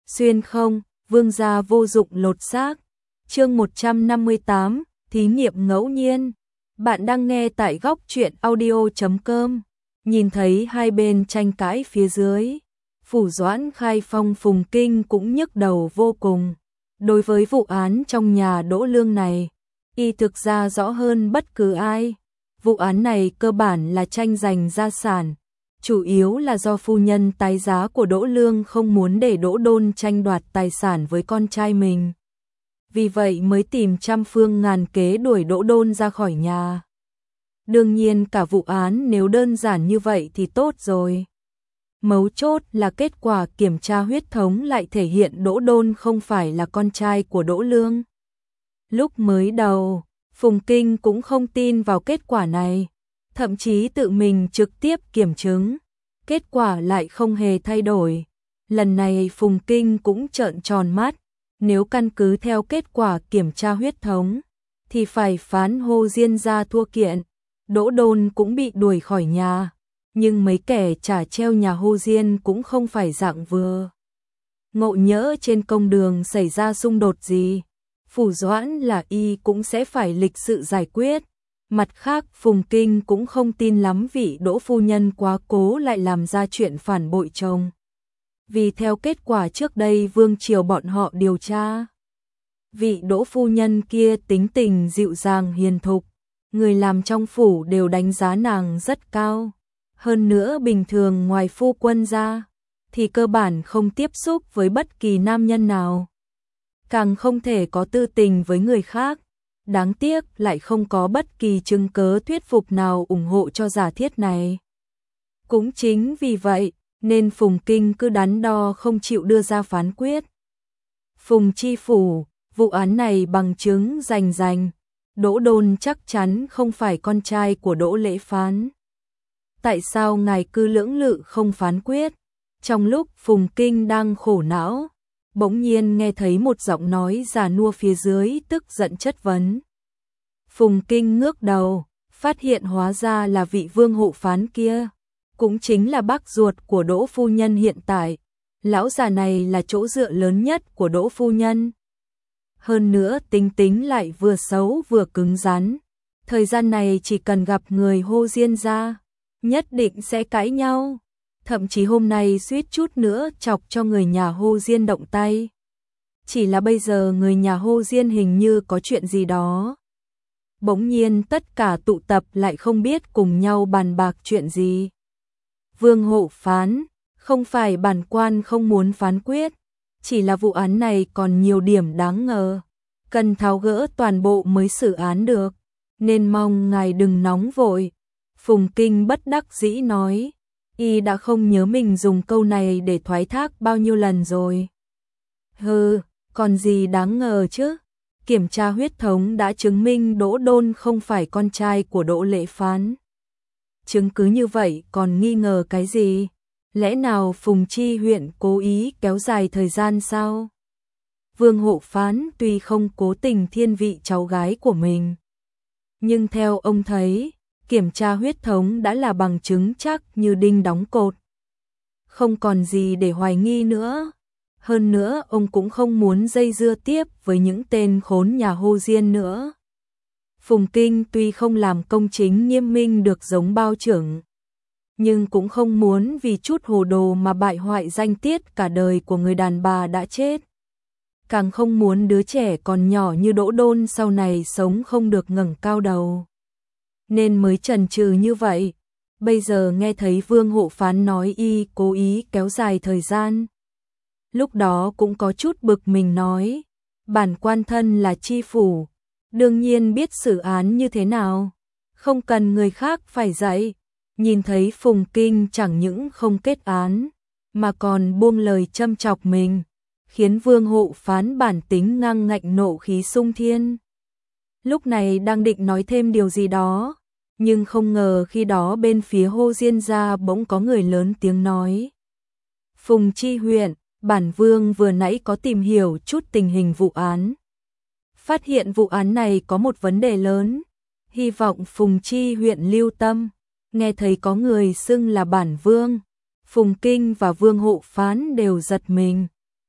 Xuyên không, vương gia vô dụng lột xác. Chương 158, thí nghiệm ngẫu nhiên. Bạn đang nghe tại góc truyện audio.com. Nhìn thấy hai bên tranh cãi phía dưới, Phủ Doãn Khai Phong Phùng Kinh cũng nhức đầu vô cùng. Đối với vụ án trong nhà Đỗ Lương này, y thực ra rõ hơn bất cứ ai. Vụ án này cơ bản là tranh giành gia sản, chủ yếu là do phu nhân tái giá của Đỗ Lương không muốn để Đỗ Đôn tranh đoạt tài sản với con trai mình. Vì vậy mới tìm trăm phương ngàn kế đuổi Đỗ Đôn ra khỏi nhà. Đương nhiên cả vụ án nếu đơn giản như vậy thì tốt rồi. Mấu chốt là kết quả kiểm tra huyết thống lại thể hiện Đỗ Đôn không phải là con trai của Đỗ Lương. Lúc mới đầu, Phùng Kinh cũng không tin vào kết quả này, thậm chí tự mình trực tiếp kiểm chứng. Kết quả lại không hề thay đổi. Lần này Phùng Kinh cũng trợn tròn mắt, nếu căn cứ theo kết quả kiểm tra huyết thống, thì phải phán Hồ Diên gia thua kiện. Đỗ Đôn cũng bị đuổi khỏi nhà, nhưng mấy kẻ trả treo nhà Hồ Diên cũng không phải dạng vừa. Ngộ nhỡ trên công đường xảy ra xung đột gì, Phủ Doãn là y cũng sẽ phải lịch sự giải quyết. Mặt khác Phùng Kinh cũng không tin lắm vị Đỗ phu nhân quá cố lại làm ra chuyện phản bội chồng. Vì theo kết quả trước đây vương triều bọn họ điều tra, vị Đỗ phu nhân kia tính tình dịu dàng hiền thục, người làm trong phủ đều đánh giá nàng rất cao. Hơn nữa bình thường ngoài phu quân ra, thì cơ bản không tiếp xúc với bất kỳ nam nhân nào. Càng không thể có tư tình với người khác. Đáng tiếc lại không có bất kỳ chứng cớ thuyết phục nào ủng hộ cho giả thiết này. Cũng chính vì vậy, nên Phùng Kinh cứ đắn đo không chịu đưa ra phán quyết. Phùng Chi Phủ, vụ án này bằng chứng rành rành, Đỗ Đôn chắc chắn không phải con trai của Đỗ Lễ Phán. Tại sao ngài cứ lưỡng lự không phán quyết? Trong lúc Phùng Kinh đang khổ não, bỗng nhiên nghe thấy một giọng nói già nua phía dưới tức giận chất vấn. Phùng Kinh ngước đầu, phát hiện hóa ra là vị vương hộ phán kia, cũng chính là bác ruột của Đỗ phu nhân hiện tại. Lão già này là chỗ dựa lớn nhất của Đỗ phu nhân. Hơn nữa tính tính lại vừa xấu vừa cứng rắn. Thời gian này chỉ cần gặp người Hồ Diên gia, nhất định sẽ cãi nhau. Thậm chí hôm nay suýt chút nữa chọc cho người nhà Hồ Diên động tay. Chỉ là bây giờ người nhà Hồ Diên hình như có chuyện gì đó. Bỗng nhiên tất cả tụ tập lại không biết cùng nhau bàn bạc chuyện gì. Vương hộ phán, không phải bản quan không muốn phán quyết, chỉ là vụ án này còn nhiều điểm đáng ngờ, cần tháo gỡ toàn bộ mới xử án được, nên mong ngài đừng nóng vội. Phùng Kinh bất đắc dĩ nói, y đã không nhớ mình dùng câu này để thoái thác bao nhiêu lần rồi. Hừ, còn gì đáng ngờ chứ? Kiểm tra huyết thống đã chứng minh Đỗ Đôn không phải con trai của Đỗ Lễ Phán. Chứng cứ như vậy còn nghi ngờ cái gì? Lẽ nào Phùng Chi huyện cố ý kéo dài thời gian sao? Vương hộ phán tuy không cố tình thiên vị cháu gái của mình, nhưng theo ông thấy, kiểm tra huyết thống đã là bằng chứng chắc như đinh đóng cột. Không còn gì để hoài nghi nữa. Hơn nữa ông cũng không muốn dây dưa tiếp với những tên khốn nhà Hồ Diên nữa. Phùng Kinh tuy không làm công chính nghiêm minh được giống bao trưởng, nhưng cũng không muốn vì chút hồ đồ mà bại hoại danh tiết cả đời của người đàn bà đã chết. Càng không muốn đứa trẻ còn nhỏ như Đỗ Đôn sau này sống không được ngẩng cao đầu. Nên mới chần chừ như vậy. Bây giờ nghe thấy Vương hộ phán nói y cố ý kéo dài thời gian. Lúc đó cũng có chút bực mình nói, bản quan thân là chi phủ, đương nhiên biết xử án như thế nào, không cần người khác phải dạy. Nhìn thấy Phùng Kinh chẳng những không kết án, mà còn buông lời châm chọc mình, khiến Vương hộ phán bản tính ngang ngạnh nộ khí sung thiên. Lúc này đang định nói thêm điều gì đó, nhưng không ngờ khi đó bên phía Hồ Diên gia bỗng có người lớn tiếng nói. Phùng Chi huyện, bản vương vừa nãy có tìm hiểu chút tình hình vụ án. Phát hiện vụ án này có một vấn đề lớn, hy vọng Phùng Chi huyện lưu tâm. Nghe thấy có người xưng là bản vương, Phùng Kinh và Vương hộ phán đều giật mình.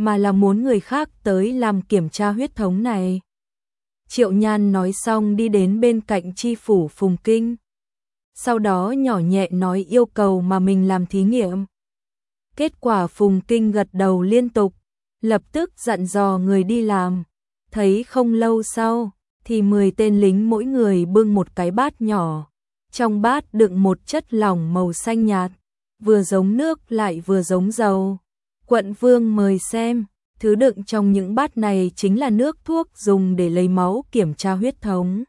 mà là muốn người khác tới làm kiểm tra huyết thống này. Triệu Nhan nói xong đi đến bên cạnh tri phủ Phùng Kinh. Sau đó nhỏ nhẹ nói yêu cầu mà mình làm thí nghiệm. Kết quả Phùng Kinh gật đầu liên tục, lập tức dặn dò người đi làm. Thấy không lâu sau, thì 10 tên lính mỗi người bưng một cái bát nhỏ. Trong bát đựng một chất lỏng màu xanh nhạt, vừa giống nước lại vừa giống dầu. Quận vương mời xem, thứ đựng trong những bát này chính là nước thuốc dùng để lấy máu kiểm tra huyết thống.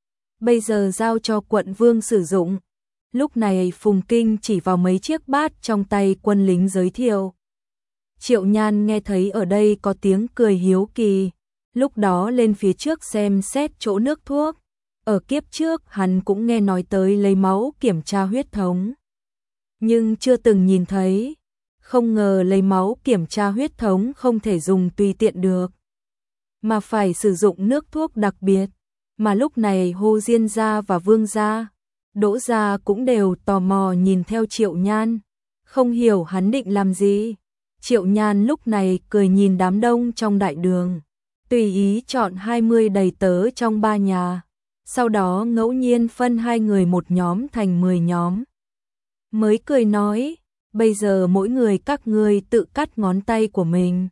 Bây giờ giao cho quận vương sử dụng. Lúc này Phùng Kinh chỉ vào mấy chiếc bát trong tay quân lính giới thiệu. Triệu Nhan nghe thấy ở đây có tiếng cười hiếu kỳ, lúc đó lên phía trước xem xét chỗ nước thuốc. Ở kiếp trước hắn cũng nghe nói tới lấy máu kiểm tra huyết thống, nhưng chưa từng nhìn thấy. Không ngờ lấy máu kiểm tra huyết thống không thể dùng tùy tiện được, mà phải sử dụng nước thuốc đặc biệt. Mà lúc này Hồ Diên gia và Vương gia, Đỗ gia cũng đều tò mò nhìn theo Triệu Nhan, không hiểu hắn định làm gì. Triệu Nhan lúc này cười nhìn đám đông trong đại đường, tùy ý chọn 20 đầy tớ trong 3 nhà, sau đó ngẫu nhiên phân 2 người một nhóm thành 10 nhóm. Mới cười nói, bây giờ mỗi người các ngươi tự cắt ngón tay của mình,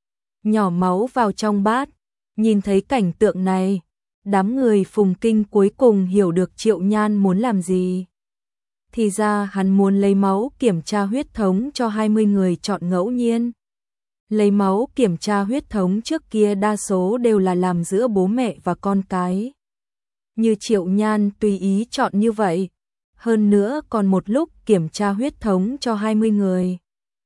nhỏ máu vào trong bát. Nhìn thấy cảnh tượng này, đám người Phùng Kinh cuối cùng hiểu được Triệu Nhan muốn làm gì. Thì ra hắn muốn lấy máu kiểm tra huyết thống cho 20 người chọn ngẫu nhiên. Lấy máu kiểm tra huyết thống trước kia đa số đều là làm giữa bố mẹ và con cái. Như Triệu Nhan tùy ý chọn như vậy, hơn nữa còn một lúc kiểm tra huyết thống cho 20 người.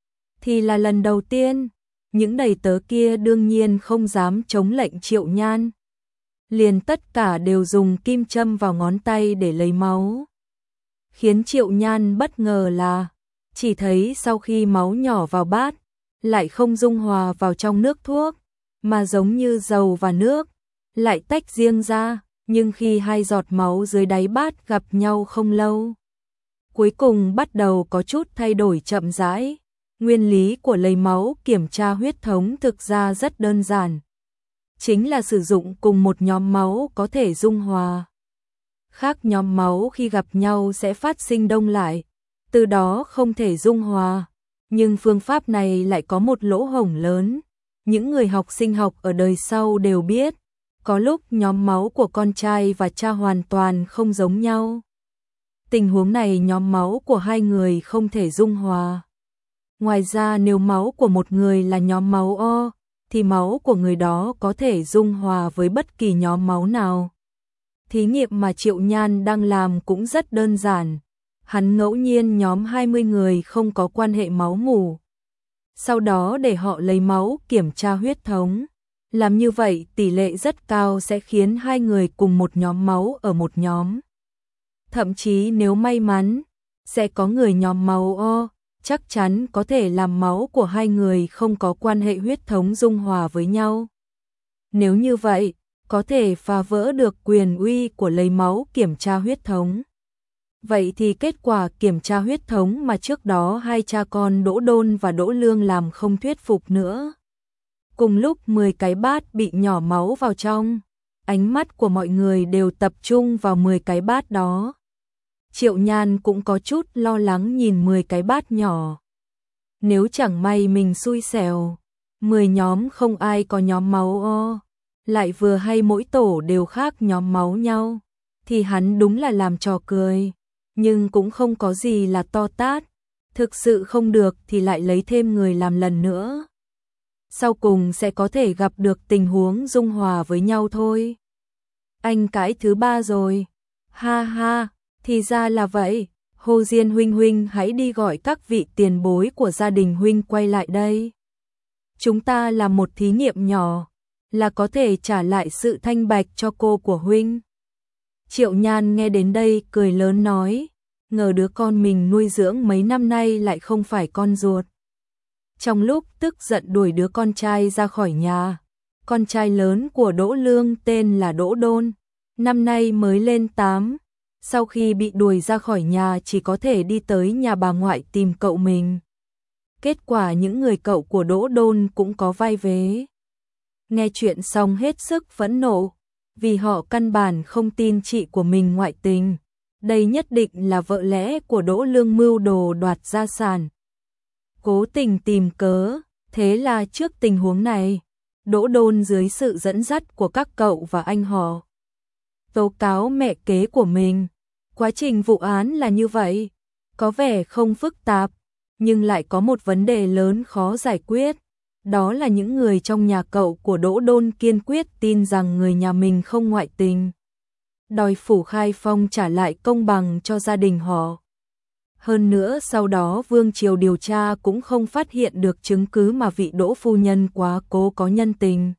Thì là lần đầu tiên, những đầy tớ kia đương nhiên không dám chống lệnh Triệu Nhan. Liền tất cả đều dùng kim châm vào ngón tay để lấy máu. Khiến Triệu Nhan bất ngờ là, chỉ thấy sau khi máu nhỏ vào bát, lại không dung hòa vào trong nước thuốc, mà giống như dầu và nước, lại tách riêng ra. Nhưng khi 2 giọt máu dưới đáy bát gặp nhau không lâu, cuối cùng bắt đầu có chút thay đổi chậm rãi. Nguyên lý của lấy máu kiểm tra huyết thống thực ra rất đơn giản, chính là sử dụng cùng một nhóm máu có thể dung hòa. Khác nhóm máu khi gặp nhau sẽ phát sinh đông lại, từ đó không thể dung hòa. Nhưng phương pháp này lại có một lỗ hổng lớn. Những người học sinh học ở đời sau đều biết, có lúc nhóm máu của con trai và cha hoàn toàn không giống nhau. Tình huống này nhóm máu của 2 người không thể dung hòa. Ngoài ra nếu máu của một người là nhóm máu O, thì máu của người đó có thể dung hòa với bất kỳ nhóm máu nào. Thí nghiệm mà Triệu Nhan đang làm cũng rất đơn giản. Hắn ngẫu nhiên nhóm 20 người không có quan hệ máu mủ, sau đó để họ lấy máu kiểm tra huyết thống. Làm như vậy tỷ lệ rất cao sẽ khiến 2 người cùng một nhóm máu ở một nhóm. Thậm chí nếu may mắn, sẽ có người nhóm máu O, chắc chắn có thể làm máu của 2 người không có quan hệ huyết thống dung hòa với nhau. Nếu như vậy, có thể phá vỡ được quyền uy của lấy máu kiểm tra huyết thống. Vậy thì kết quả kiểm tra huyết thống mà trước đó 2 cha con Đỗ Đôn và Đỗ Lương làm không thuyết phục nữa. Cùng lúc 10 cái bát bị nhỏ máu vào trong, ánh mắt của mọi người đều tập trung vào 10 cái bát đó. Triệu Nhan cũng có chút lo lắng nhìn 10 cái bát nhỏ. Nếu chẳng may mình xui xẻo, 10 nhóm không ai có nhóm máu O, lại vừa hay mỗi tổ đều khác nhóm máu nhau, thì hắn đúng là làm trò cười. Nhưng cũng không có gì là to tát, thực sự không được thì lại lấy thêm người làm lần nữa. Sau cùng sẽ có thể gặp được tình huống dung hòa với nhau thôi. Anh cãi thứ 3 rồi. Ha ha, thì ra là vậy. Hồ Diên huynh hãy đi gọi các vị tiền bối của gia đình huynh quay lại đây. Chúng ta làm một thí nghiệm nhỏ, là có thể trả lại sự thanh bạch cho cô của huynh. Triệu Nhan nghe đến đây cười lớn nói, ngờ đứa con mình nuôi dưỡng mấy năm nay lại không phải con ruột. Trong lúc tức giận đuổi đứa con trai ra khỏi nhà, con trai lớn của Đỗ Lương tên là Đỗ Đôn, năm nay mới lên 8, sau khi bị đuổi ra khỏi nhà chỉ có thể đi tới nhà bà ngoại tìm cậu mình. Kết quả những người cậu của Đỗ Đôn cũng có vai vế. Nghe chuyện xong hết sức phẫn nộ, vì họ căn bản không tin chị của mình ngoại tình. Đây nhất định là vợ lẽ của Đỗ Lương mưu đồ đoạt gia sản. Cố tình tìm cớ, thế là trước tình huống này, Đỗ Đôn dưới sự dẫn dắt của các cậu và anh họ tố cáo mẹ kế của mình. Quá trình vụ án là như vậy, có vẻ không phức tạp, nhưng lại có một vấn đề lớn khó giải quyết. Đó là những người trong nhà cậu của Đỗ Đôn kiên quyết tin rằng người nhà mình không ngoại tình, đòi Phủ Khai Phong trả lại công bằng cho gia đình họ. Hơn nữa sau đó Vương Triều điều tra cũng không phát hiện được chứng cứ mà vị Đỗ phu nhân quá cố có nhân tình.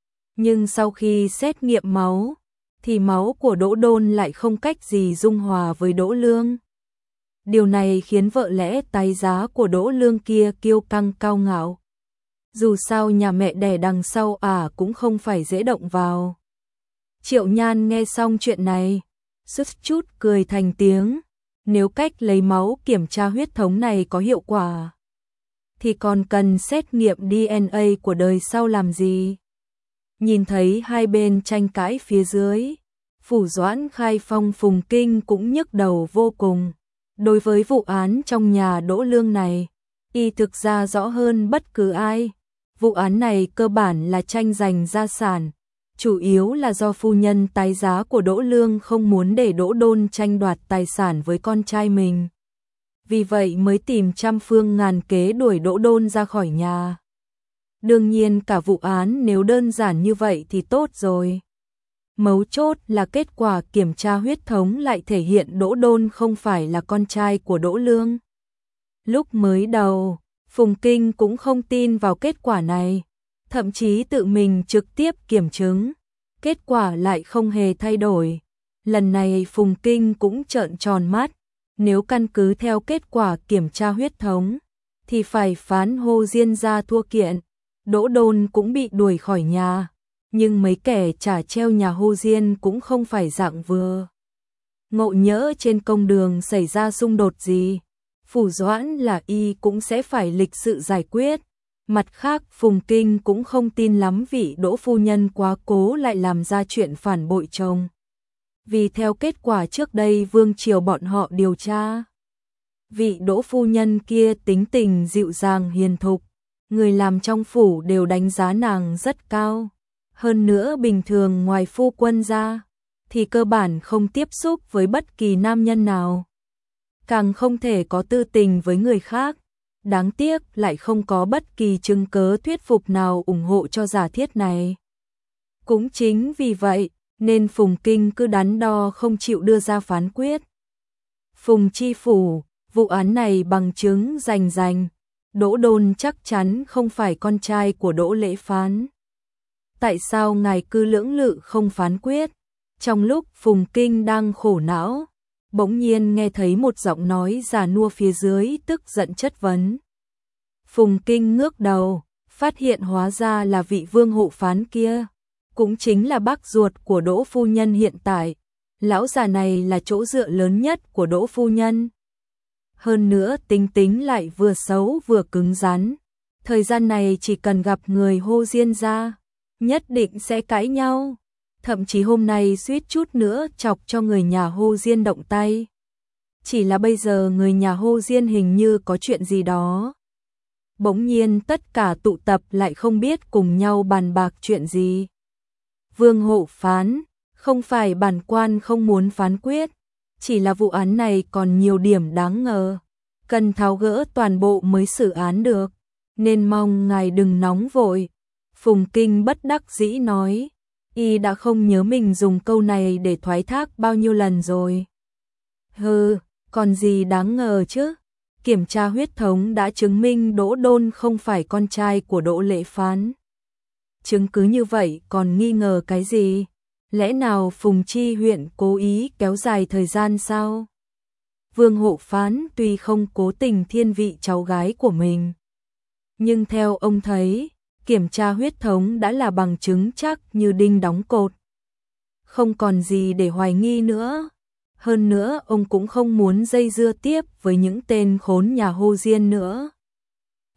Nhưng sau khi xét nghiệm máu, thì máu của Đỗ Đôn lại không cách gì dung hòa với Đỗ Lương. Điều này khiến vợ lẽ tái giá của Đỗ Lương kia kiêu căng cao ngạo. Dù sao nhà mẹ đẻ đằng sau cũng không phải dễ động vào. Triệu Nhan nghe xong chuyện này, sứt chút cười thành tiếng. Nếu cách lấy máu kiểm tra huyết thống này có hiệu quả, thì còn cần xét nghiệm DNA của đời sau làm gì? Nhìn thấy hai bên tranh cãi phía dưới, Phủ Doãn Khai Phong Phùng Kinh cũng nhức đầu vô cùng. Đối với vụ án trong nhà Đỗ Lương này, y thực ra rõ hơn bất cứ ai. Vụ án này cơ bản là tranh giành gia sản, chủ yếu là do phu nhân tái giá của Đỗ Lương không muốn để Đỗ Đôn tranh đoạt tài sản với con trai mình. Vì vậy mới tìm trăm phương ngàn kế đuổi Đỗ Đôn ra khỏi nhà. Đương nhiên cả vụ án nếu đơn giản như vậy thì tốt rồi. Mấu chốt là kết quả kiểm tra huyết thống lại thể hiện Đỗ Đôn không phải là con trai của Đỗ Lương. Lúc mới đầu, Phùng Kinh cũng không tin vào kết quả này, thậm chí tự mình trực tiếp kiểm chứng. Kết quả lại không hề thay đổi. Lần này Phùng Kinh cũng trợn tròn mắt, nếu căn cứ theo kết quả kiểm tra huyết thống, thì phải phán Hồ Diên gia thua kiện. Đỗ Đôn cũng bị đuổi khỏi nhà, nhưng mấy kẻ trả treo nhà Hồ Diên cũng không phải dạng vừa. Ngộ nhỡ trên công đường xảy ra xung đột gì, Phủ Doãn là y cũng sẽ phải lịch sự giải quyết. Mặt khác Phùng Kinh cũng không tin lắm vị Đỗ phu nhân quá cố lại làm ra chuyện phản bội chồng. Vì theo kết quả trước đây Vương Triều bọn họ điều tra, vị Đỗ phu nhân kia tính tình dịu dàng hiền thục, người làm trong phủ đều đánh giá nàng rất cao. Hơn nữa bình thường ngoài phu quân ra, thì cơ bản không tiếp xúc với bất kỳ nam nhân nào. Càng không thể có tư tình với người khác. Đáng tiếc lại không có bất kỳ chứng cớ thuyết phục nào ủng hộ cho giả thiết này. Cũng chính vì vậy, nên Phùng Kinh cứ đắn đo không chịu đưa ra phán quyết. Phùng Chi Phủ, vụ án này bằng chứng rành rành, Đỗ Đôn chắc chắn không phải con trai của Đỗ Lễ Phán. Tại sao ngài cứ lưỡng lự không phán quyết? Trong lúc Phùng Kinh đang khổ não, bỗng nhiên nghe thấy một giọng nói già nua phía dưới tức giận chất vấn. Phùng Kinh ngước đầu, phát hiện hóa ra là vị Vương hộ phán kia, cũng chính là bác ruột của Đỗ phu nhân hiện tại. Lão già này là chỗ dựa lớn nhất của Đỗ phu nhân. Hơn nữa tính tính lại vừa xấu vừa cứng rắn. Thời gian này chỉ cần gặp người Hồ Diên gia, nhất định sẽ cãi nhau. Thậm chí hôm nay suýt chút nữa chọc cho người nhà Hồ Diên động tay. Chỉ là bây giờ người nhà Hồ Diên hình như có chuyện gì đó. Bỗng nhiên tất cả tụ tập lại không biết cùng nhau bàn bạc chuyện gì. Vương hộ phán, không phải bản quan không muốn phán quyết, chỉ là vụ án này còn nhiều điểm đáng ngờ, cần tháo gỡ toàn bộ mới xử án được, nên mong ngài đừng nóng vội. Phùng Kinh bất đắc dĩ nói, y đã không nhớ mình dùng câu này để thoái thác bao nhiêu lần rồi. Hừ, còn gì đáng ngờ chứ? Kiểm tra huyết thống đã chứng minh Đỗ Đôn không phải con trai của Đỗ Lễ Phán. Chứng cứ như vậy còn nghi ngờ cái gì? Lẽ nào Phùng Chi huyện cố ý kéo dài thời gian sao? Vương hộ phán tuy không cố tình thiên vị cháu gái của mình, nhưng theo ông thấy, kiểm tra huyết thống đã là bằng chứng chắc như đinh đóng cột. Không còn gì để hoài nghi nữa. Hơn nữa ông cũng không muốn dây dưa tiếp với những tên khốn nhà Hồ Diên nữa.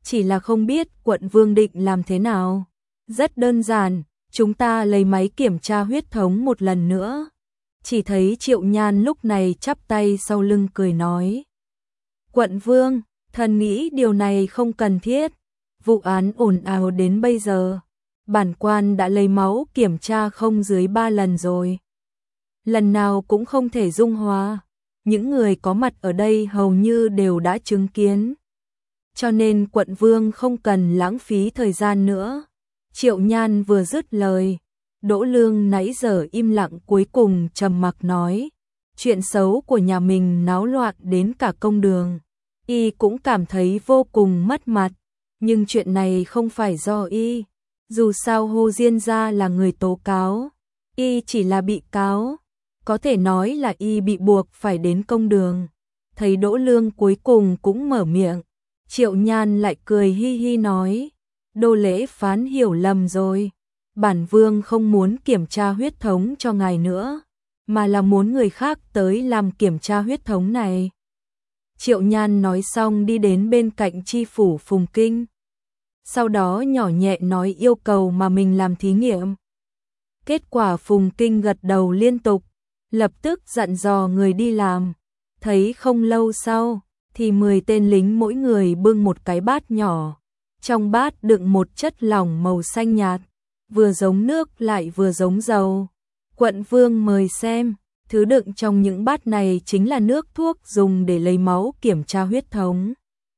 chỉ là không biết quận vương định làm thế nào. Rất đơn giản, chúng ta lấy máy kiểm tra huyết thống một lần nữa. Chỉ thấy Triệu Nhan lúc này chắp tay sau lưng cười nói. Quận vương, thần nghĩ điều này không cần thiết. Vụ án ồn ào đến bây giờ, bản quan đã lấy máu kiểm tra không dưới 3 lần rồi. Lần nào cũng không thể dung hòa. Những người có mặt ở đây hầu như đều đã chứng kiến. Cho nên quận vương không cần lãng phí thời gian nữa. Triệu Nhan vừa dứt lời, Đỗ Lương nãy giờ im lặng cuối cùng trầm mặc nói. Chuyện xấu của nhà mình náo loạn đến cả công đường. Y cũng cảm thấy vô cùng mất mặt. Nhưng chuyện này không phải do Y. Dù sao Hồ Diên gia là người tố cáo. Y chỉ là bị cáo. Có thể nói là Y bị buộc phải đến công đường. Thấy Đỗ Lương cuối cùng cũng mở miệng. Triệu Nhan lại cười hi hi nói. Đô lễ phán hiểu lầm rồi. Bản vương không muốn kiểm tra huyết thống cho ngài nữa, mà là muốn người khác tới làm kiểm tra huyết thống này. Triệu Nhan nói xong đi đến bên cạnh tri phủ Phùng Kinh. Sau đó nhỏ nhẹ nói yêu cầu mà mình làm thí nghiệm. Kết quả Phùng Kinh gật đầu liên tục, lập tức dặn dò người đi làm. Thấy không lâu sau, thì 10 tên lính mỗi người bưng một cái bát nhỏ. Trong bát đựng một chất lỏng màu xanh nhạt, vừa giống nước lại vừa giống dầu. Quận vương mời xem, thứ đựng trong những bát này chính là nước thuốc dùng để lấy máu kiểm tra huyết thống.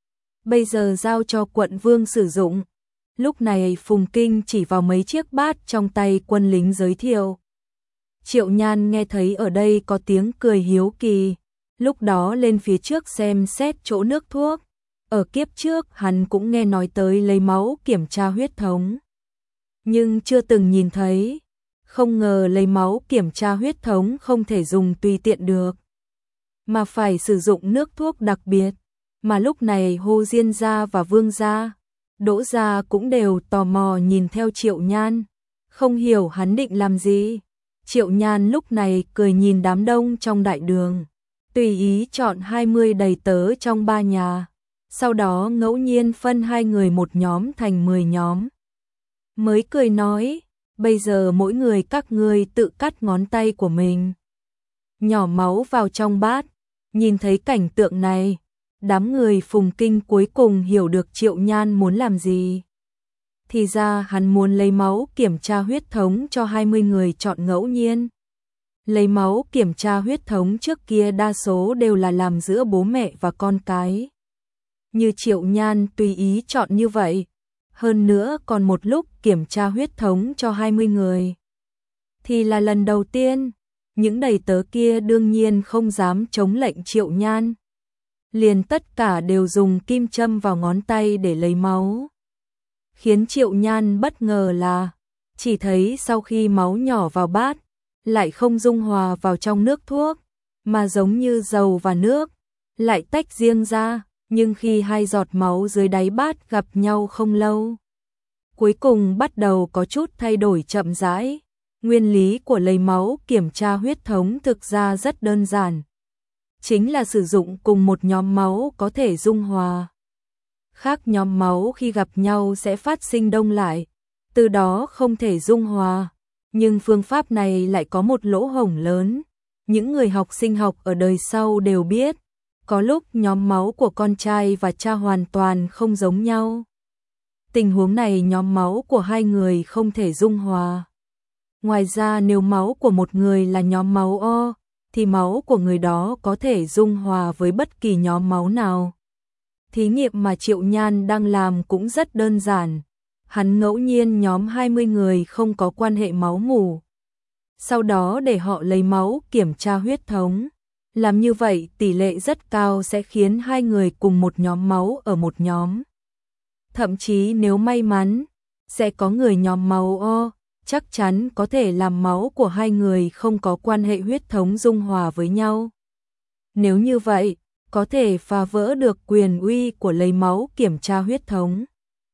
Bây giờ giao cho quận vương sử dụng. Lúc này Phùng Kinh chỉ vào mấy chiếc bát trong tay quân lính giới thiệu. Triệu Nhan nghe thấy ở đây có tiếng cười hiếu kỳ, lúc đó lên phía trước xem xét chỗ nước thuốc. Ở kiếp trước hắn cũng nghe nói tới lấy máu kiểm tra huyết thống, nhưng chưa từng nhìn thấy. Không ngờ lấy máu kiểm tra huyết thống không thể dùng tùy tiện được, mà phải sử dụng nước thuốc đặc biệt. Mà lúc này Hồ Diên gia và Vương gia, Đỗ gia cũng đều tò mò nhìn theo Triệu Nhan, không hiểu hắn định làm gì. Triệu Nhan lúc này cười nhìn đám đông trong đại đường, tùy ý chọn 20 đầy tớ trong 3 nhà, sau đó ngẫu nhiên phân 2 người một nhóm thành 10 nhóm. Mới cười nói, bây giờ mỗi người các ngươi tự cắt ngón tay của mình, nhỏ máu vào trong bát. Nhìn thấy cảnh tượng này, đám người Phùng Kinh cuối cùng hiểu được Triệu Nhan muốn làm gì. Thì ra hắn muốn lấy máu kiểm tra huyết thống cho 20 người chọn ngẫu nhiên. Lấy máu kiểm tra huyết thống trước kia đa số đều là làm giữa bố mẹ và con cái. Như Triệu Nhan tùy ý chọn như vậy, hơn nữa còn một lúc kiểm tra huyết thống cho 20 người. Thì là lần đầu tiên, những đầy tớ kia đương nhiên không dám chống lệnh Triệu Nhan. Liền tất cả đều dùng kim châm vào ngón tay để lấy máu. Khiến Triệu Nhan bất ngờ là, chỉ thấy sau khi máu nhỏ vào bát, lại không dung hòa vào trong nước thuốc, mà giống như dầu và nước, lại tách riêng ra. Nhưng khi 2 giọt máu dưới đáy bát gặp nhau không lâu, cuối cùng bắt đầu có chút thay đổi chậm rãi. Nguyên lý của lấy máu kiểm tra huyết thống thực ra rất đơn giản, chính là sử dụng cùng một nhóm máu có thể dung hòa. Khác nhóm máu khi gặp nhau sẽ phát sinh đông lại, từ đó không thể dung hòa. Nhưng phương pháp này lại có một lỗ hổng lớn. Những người học sinh học ở đời sau đều biết, có lúc nhóm máu của con trai và cha hoàn toàn không giống nhau. Tình huống này nhóm máu của 2 người không thể dung hòa. Ngoài ra nếu máu của một người là nhóm máu O, thì máu của người đó có thể dung hòa với bất kỳ nhóm máu nào. Thí nghiệm mà Triệu Nhan đang làm cũng rất đơn giản. Hắn ngẫu nhiên nhóm 20 người không có quan hệ máu mủ, sau đó để họ lấy máu kiểm tra huyết thống. Làm như vậy tỷ lệ rất cao sẽ khiến 2 người cùng một nhóm máu ở một nhóm. Thậm chí nếu may mắn, sẽ có người nhóm máu O, chắc chắn có thể làm máu của 2 người không có quan hệ huyết thống dung hòa với nhau. Nếu như vậy, có thể phá vỡ được quyền uy của lấy máu kiểm tra huyết thống.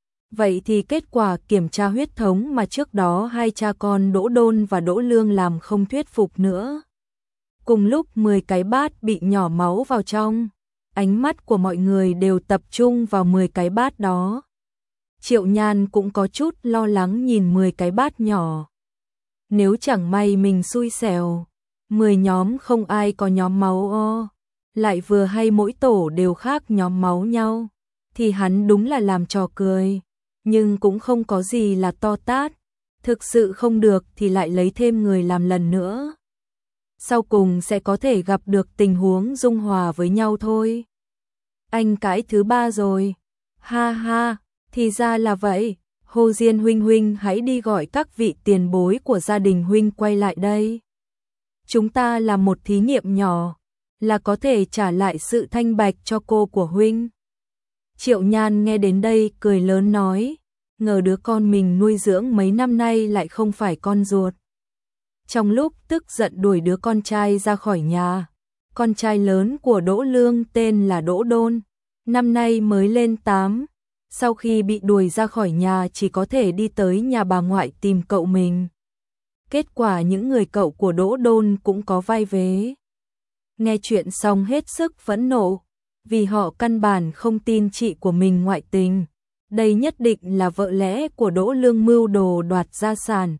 Vậy thì kết quả kiểm tra huyết thống mà trước đó 2 cha con Đỗ Đôn và Đỗ Lương làm không thuyết phục nữa. Cùng lúc 10 cái bát bị nhỏ máu vào trong, Ánh mắt của mọi người đều tập trung vào 10 cái bát đó. Triệu Nhan cũng có chút lo lắng nhìn 10 cái bát nhỏ. Nếu chẳng may mình xui xẻo, 10 nhóm không ai có nhóm máu o, lại vừa hay mỗi tổ đều khác nhóm máu nhau, thì hắn đúng là làm trò cười, nhưng cũng không có gì là to tát, thực sự không được thì lại lấy thêm người làm lần nữa. Sau cùng sẽ có thể gặp được tình huống dung hòa với nhau thôi. Anh cãi thứ 3 rồi. Ha ha, thì ra là vậy. Hồ Diên huynh hãy đi gọi các vị tiền bối của gia đình huynh quay lại đây. Chúng ta làm một thí nghiệm nhỏ, là có thể trả lại sự thanh bạch cho cô của huynh. Triệu Nhan nghe đến đây cười lớn nói, ngờ đứa con mình nuôi dưỡng mấy năm nay lại không phải con ruột. Trong lúc tức giận đuổi đứa con trai ra khỏi nhà, con trai lớn của Đỗ Lương tên là Đỗ Đôn, năm nay mới lên 8, sau khi bị đuổi ra khỏi nhà chỉ có thể đi tới nhà bà ngoại tìm cậu mình. Kết quả những người cậu của Đỗ Đôn cũng có vai vế. Nghe chuyện xong hết sức phẫn nộ, vì họ căn bản không tin chị của mình ngoại tình. Đây nhất định là vợ lẽ của Đỗ Lương mưu đồ đoạt gia sản.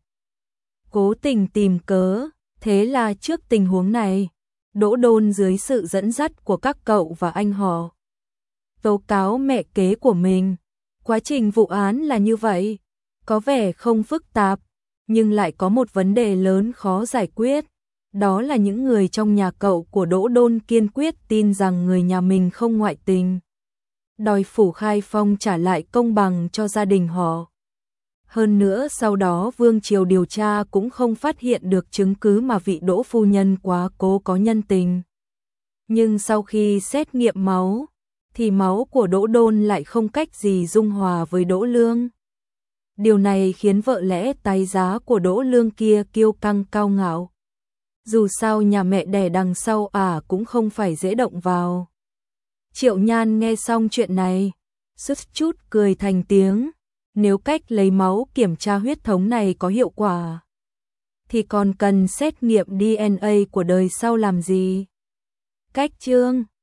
Cố tình tìm cớ, thế là trước tình huống này, Đỗ Đôn dưới sự dẫn dắt của các cậu và anh họ tố cáo mẹ kế của mình. Quá trình vụ án là như vậy, có vẻ không phức tạp, nhưng lại có một vấn đề lớn khó giải quyết. Đó là những người trong nhà cậu của Đỗ Đôn kiên quyết tin rằng người nhà mình không ngoại tình, đòi Phủ Khai Phong trả lại công bằng cho gia đình họ. Hơn nữa sau đó Vương Triều điều tra cũng không phát hiện được chứng cứ mà vị Đỗ phu nhân quá cố có nhân tình. Nhưng sau khi xét nghiệm máu, thì máu của Đỗ Đôn lại không cách gì dung hòa với Đỗ Lương. Điều này khiến vợ lẽ tái giá của Đỗ Lương kia kiêu căng cao ngạo. Dù sao nhà mẹ đẻ đằng sau cũng không phải dễ động vào. Triệu Nhan nghe xong chuyện này, sứt chút cười thành tiếng. Nếu cách lấy máu kiểm tra huyết thống này có hiệu quả, thì còn cần xét nghiệm DNA của đời sau làm gì? Cách chương